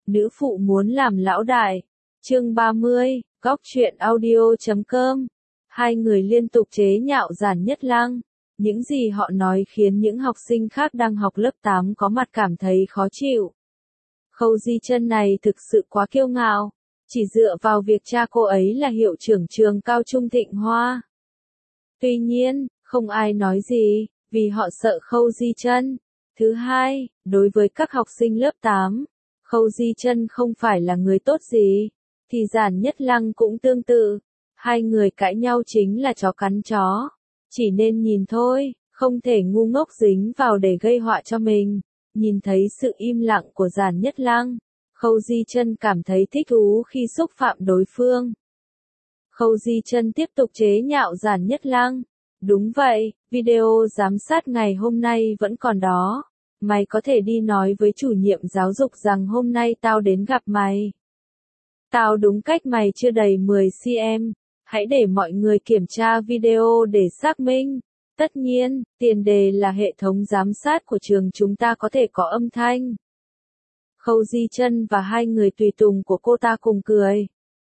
Nữ phụ muốn làm lão đại. Chương 30, góc truyện audio.com. Hai người liên tục chế nhạo Giản Nhất Lang. Những gì họ nói khiến những học sinh khác đang học lớp 8 có mặt cảm thấy khó chịu. Khâu Di Chân này thực sự quá kiêu ngạo, chỉ dựa vào việc cha cô ấy là hiệu trưởng trường cao trung Thịnh Hoa. Tuy nhiên, không ai nói gì, vì họ sợ Khâu Di Chân. Thứ hai, đối với các học sinh lớp 8, Khâu Di Chân không phải là người tốt gì, thì Giản Nhất Lang cũng tương tự. Hai người cãi nhau chính là chó cắn chó. Chỉ nên nhìn thôi, không thể ngu ngốc dính vào để gây họa cho mình. Nhìn thấy sự im lặng của Giản Nhất Lang, Khâu Di Chân cảm thấy thích thú khi xúc phạm đối phương. Khâu Di Chân tiếp tục chế nhạo Giản Nhất Lang. Đúng vậy, video giám sát ngày hôm nay vẫn còn đó. Mày có thể đi nói với chủ nhiệm giáo dục rằng hôm nay tao đến gặp mày. Tao đúng cách mày chưa đầy 10 cm. Hãy để mọi người kiểm tra video để xác minh. Tất nhiên, tiền đề là hệ thống giám sát của trường chúng ta có thể có âm thanh. Khâu Di Chân và hai người tùy tùng của cô ta cùng cười.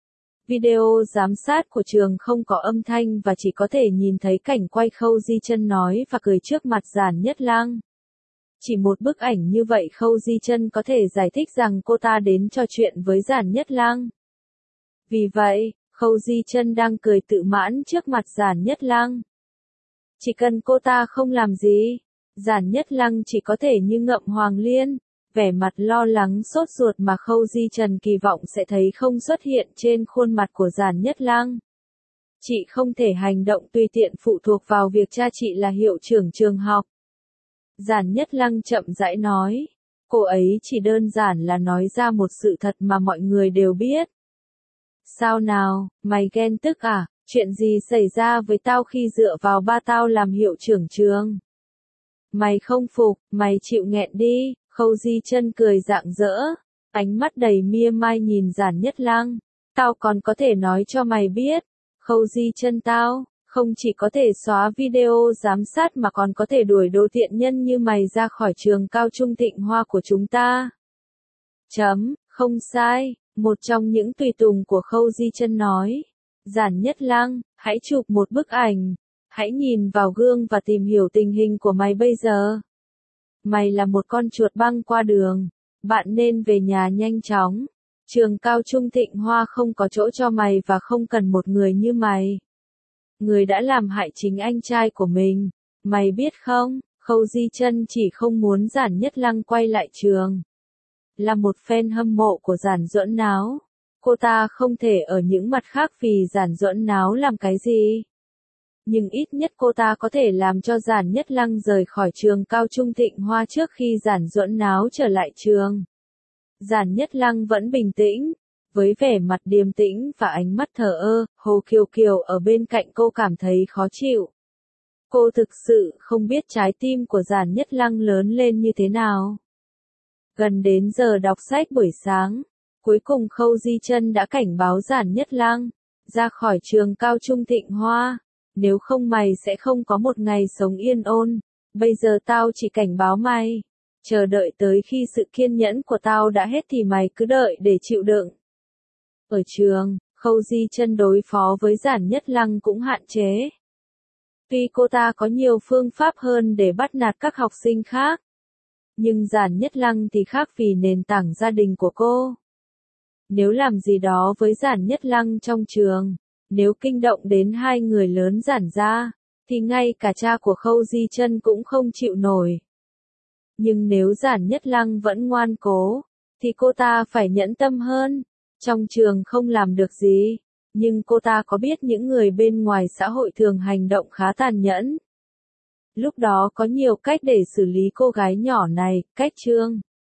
Video giám sát của trường không có âm thanh và chỉ có thể nhìn thấy cảnh quay Khâu Di Chân nói và cười trước mặt Giản Nhất Lang. Chỉ một bức ảnh như vậy Khâu Di Chân có thể giải thích rằng cô ta đến trò chuyện với Giản Nhất Lang. Vì vậy, Khâu Di Chân đang cười tự mãn trước mặt Giản Nhất Lang. Chỉ cần cô ta không làm gì, Giản Nhất Lang chỉ có thể như ngậm hoàng liên, vẻ mặt lo lắng sốt ruột mà Khâu Di Chân kỳ vọng sẽ thấy không xuất hiện trên khuôn mặt của Giản Nhất Lang. Chị không thể hành động tùy tiện phụ thuộc vào việc cha chị là hiệu trưởng trường học. Giản Nhất Lang chậm rãi nói, cô ấy chỉ đơn giản là nói ra một sự thật mà mọi người đều biết. Sao nào, mày ghen tức à? Chuyện gì xảy ra với tao khi dựa vào ba tao làm hiệu trưởng trường? Mày không phục, mày chịu nghẹn đi. Khâu Di Chân cười rạng rỡ, ánh mắt đầy mỉa mai nhìn Giản Nhất Lang. Tao còn có thể nói cho mày biết, Khâu Di Chân tao không chỉ có thể xóa video giám sát mà còn có thể đuổi đồ tiện nhân như mày ra khỏi trường cao trung Thịnh Hoa của chúng ta. Không sai, một trong những tùy tùng của Khâu Di Chân nói. Giản Nhất Lang, hãy chụp một bức ảnh. Hãy nhìn vào gương và tìm hiểu tình hình của mày bây giờ. Mày là một con chuột băng qua đường. Bạn nên về nhà nhanh chóng. Trường cao trung Thịnh Hoa không có chỗ cho mày và không cần một người như mày. Người đã làm hại chính anh trai của mình. Mày biết không, Khâu Di Chân chỉ không muốn Giản Nhất Lang quay lại trường. Là một fan hâm mộ của Giản Duẫn Náo. Cô ta không thể ở những mặt khác vì Giản Duẫn Náo làm cái gì. Nhưng ít nhất cô ta có thể làm cho Giản Nhất Lang rời khỏi trường cao trung Thịnh Hoa trước khi Giản Duẫn Náo trở lại trường. Giản Nhất Lang vẫn bình tĩnh, với vẻ mặt điềm tĩnh và ánh mắt thờ ơ. Hồ Kiều Kiều ở bên cạnh cô cảm thấy khó chịu. Cô thực sự không biết trái tim của Giản Nhất Lang lớn lên như thế nào. Gần đến giờ đọc sách buổi sáng, cuối cùng Khâu Di Chân đã cảnh báo Giản Nhất Lang ra khỏi trường cao trung Thịnh Hoa. Nếu không mày sẽ không có một ngày sống yên ổn. Bây giờ tao chỉ cảnh báo mày. Chờ đợi tới khi sự kiên nhẫn của tao đã hết thì mày cứ đợi để chịu đựng. Ở trường, Khâu Di Chân đối phó với Giản Nhất Lang cũng hạn chế. Tuy cô ta có nhiều phương pháp hơn để bắt nạt các học sinh khác. Nhưng Giản Nhất Lang thì khác vì nền tảng gia đình của cô. Nếu làm gì đó với Giản Nhất Lang trong trường, nếu kinh động đến hai người lớn Giản gia, thì ngay cả cha của Khâu Di Chân cũng không chịu nổi. Nhưng nếu Giản Nhất Lang vẫn ngoan cố, thì cô ta phải nhẫn tâm hơn. Trong trường không làm được gì, nhưng cô ta có biết những người bên ngoài xã hội thường hành động khá tàn nhẫn. Lúc đó có nhiều cách để xử lý cô gái nhỏ này. Cách chương